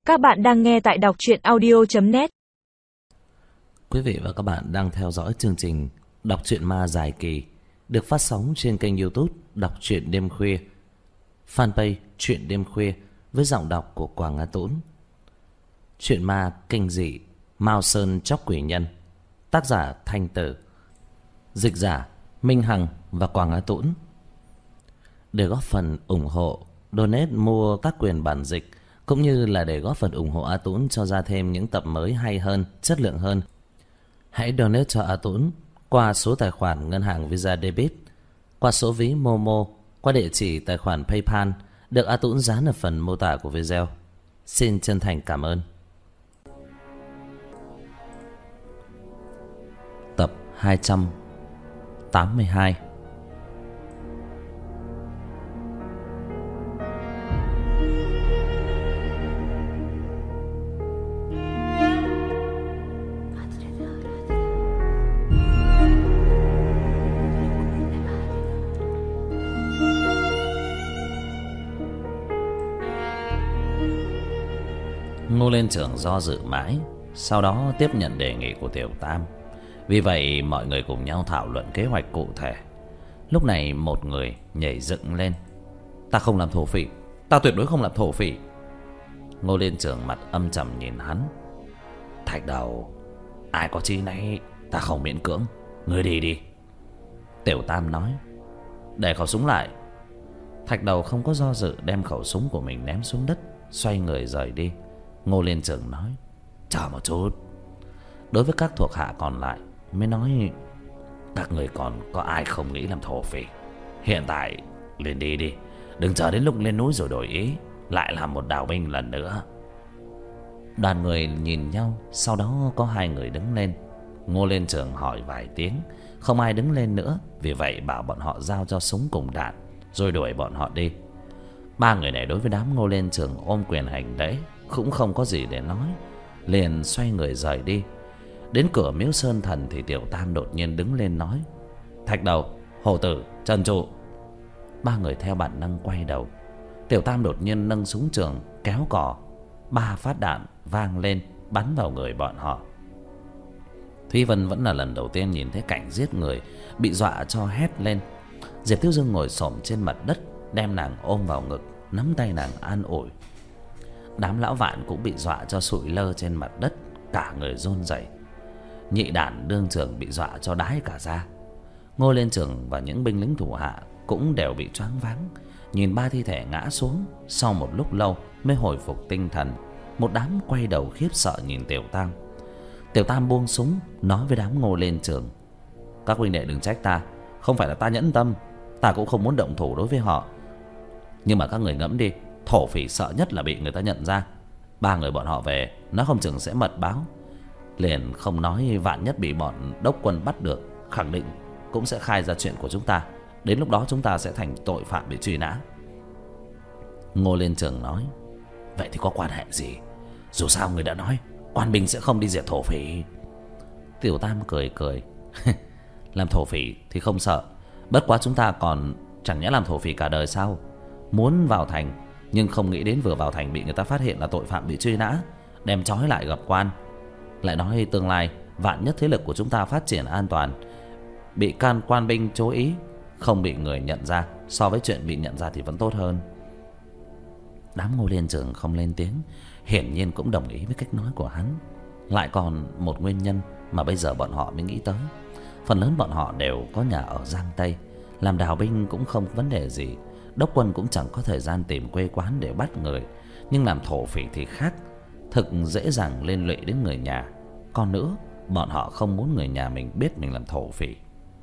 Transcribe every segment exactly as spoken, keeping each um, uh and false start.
Các bạn đang nghe tại đọc truyện audio chấm net. Quý vị và các bạn đang theo dõi chương trình Đọc truyện ma dài kỳ được phát sóng trên kênh YouTube Đọc truyện đêm khuya, fanpage Truyện đêm khuya với giọng đọc của Quảng Á Tũng. Truyện ma kinh dị Mao Sơn Chóc Quỷ Nhân, tác giả Thanh Tử, dịch giả Minh Hằng và Quảng Á Tũng. Để góp phần ủng hộ, donate mua các quyền bản dịch cũng như là để góp phần ủng hộ A Tũng cho ra thêm những tập mới hay hơn, chất lượng hơn, hãy donate cho A Tũng qua số tài khoản ngân hàng Visa Debit, qua số ví Momo, qua địa chỉ tài khoản PayPal được A Tũng dán ở phần mô tả của video. Xin chân thành cảm ơn. Tập hai trăm tám mươi hai. Ngô Liên Trưởng do dự mãi, sau đó tiếp nhận đề nghị của Tiểu Tam. Vì vậy mọi người cùng nhau thảo luận kế hoạch cụ thể. Lúc này một người nhảy dựng lên: "Ta không làm thổ phỉ, ta tuyệt đối không làm thổ phỉ." Ngô Liên Trưởng mặt âm trầm nhìn hắn: "Thạch Đầu, ai có chi này, ta không miễn cưỡng, ngươi đi đi." Tiểu Tam nói: "Để khẩu súng lại." Thạch Đầu không có do dự, đem khẩu súng của mình ném xuống đất, xoay người rời đi. Ngô Liên Trưởng nói: "Chờ một chút." Đối với các thuộc hạ còn lại mới nói: "Các người còn có ai không nghĩ làm thổ phỉ? Hiện tại lên đi đi, đừng chờ đến lúc lên núi rồi đổi ý, lại làm một đào binh lần nữa." Đoàn người nhìn nhau, sau đó có hai người đứng lên. Ngô Liên Trưởng hỏi vài tiếng, không ai đứng lên nữa, vì vậy bảo bọn họ giao cho súng cùng đạn, rồi đuổi bọn họ đi. Ba người này đối với đám Ngô Liên Trưởng ôm quyền hành lễ, cũng không có gì để nói, liền xoay người rời đi. Đến cửa miếu Sơn Thần thì Tiểu Tam đột nhiên đứng lên nói: "Thạch Đầu, Hổ Tử, Trần Trụ." Ba người theo bản năng quay đầu. Tiểu Tam đột nhiên nâng súng trường kéo cò, ba phát đạn vang lên bắn vào người bọn họ. Thúy Vân vẫn là lần đầu tiên nhìn thấy cảnh giết người, bị dọa cho hét lên. Diệp Thiếu Dương ngồi xổm trên mặt đất, đem nàng ôm vào ngực, nắm tay nàng an ủi. Đám lão Vạn cũng bị dọa cho sụi lơ trên mặt đất, cả người run rẩy. Nhị đản đương trưởng bị dọa cho đái cả da. Ngô Liên Trưởng và những binh lính thủ hạ cũng đều bị choáng váng, nhìn ba thi thể ngã xuống, sau một lúc lâu mới hồi phục tinh thần. Một đám quay đầu khiếp sợ nhìn Tiểu Tam. Tiểu Tam buông súng nói với đám Ngô Liên Trưởng: "Các huynh đệ đừng trách ta, không phải là ta nhẫn tâm, ta cũng không muốn động thủ đối với họ. Nhưng mà các người ngẫm đi, thổ phỉ sợ nhất là bị người ta nhận ra. Ba người bọn họ về, nó không chừng sẽ mật báo. Liền không nói vạn nhất bị bọn đốc quân bắt được, khẳng định cũng sẽ khai ra chuyện của chúng ta. Đến lúc đó chúng ta sẽ thành tội phạm bị truy nã." Ngô Liên Trưởng nói: "Vậy thì có quan hệ gì? Dù sao người đã nói quan binh sẽ không đi diệt thổ phỉ." Tiểu Tam cười cười: "Làm thổ phỉ thì không sợ, bất quá chúng ta còn chẳng nhẽ làm thổ phỉ cả đời sao? Muốn vào thành, nhưng không nghĩ đến vừa vào thành bị người ta phát hiện là tội phạm bị truy nã, đem trói lại gặp quan. Lại nói tương lai vạn nhất thế lực của chúng ta phát triển an toàn, bị can quan binh chú ý, không bị người nhận ra, so với chuyện bị nhận ra thì vẫn tốt hơn." Đám Ngô Liên Trưởng không lên tiếng, hiển nhiên cũng đồng ý với cách nói của hắn. Lại còn một nguyên nhân mà bây giờ bọn họ mới nghĩ tới. Phần lớn bọn họ đều có nhà ở Giang Tây, làm đào binh cũng không vấn đề gì, đốc quân cũng chẳng có thời gian tìm quê quán để bắt người. Nhưng làm thổ phỉ thì khác, thực dễ dàng liên lụy đến người nhà. Còn nữa, bọn họ không muốn người nhà mình biết mình làm thổ phỉ.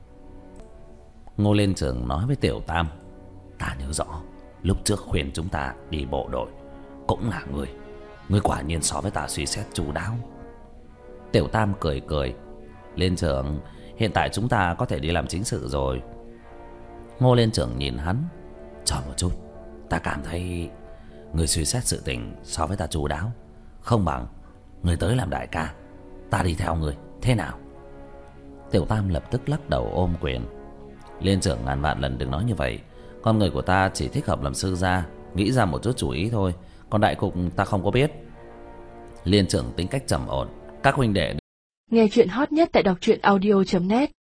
Ngô Liên Trưởng nói với Tiểu Tam: "Ta nhớ rõ, lúc trước khuyên chúng ta đi bộ đội cũng là ngươi. Ngươi quả nhiên so với ta suy xét chu đáo." Tiểu Tam cười cười: "Liên Trưởng, hiện tại chúng ta có thể đi làm chính sự rồi." Ngô Liên Trưởng nhìn hắn: "Chờ một chút, ta cảm thấy ngươi suy xét sự tình so với ta chu đáo. Không bằng ngươi tới làm đại ca, ta đi theo ngươi, thế nào?" Tiểu Tam lập tức lắc đầu ôm quyền: "Liên Trưởng ngàn vạn lần đừng nói như vậy. Con người của ta chỉ thích hợp làm sư gia, nghĩ ra một chút chủ ý thôi, còn đại cục ta không có biết." Liên trưởng tính cách trầm ổn. Các huynh đệ nghe chuyện hot nhất tại đọc truyện audio chấm net.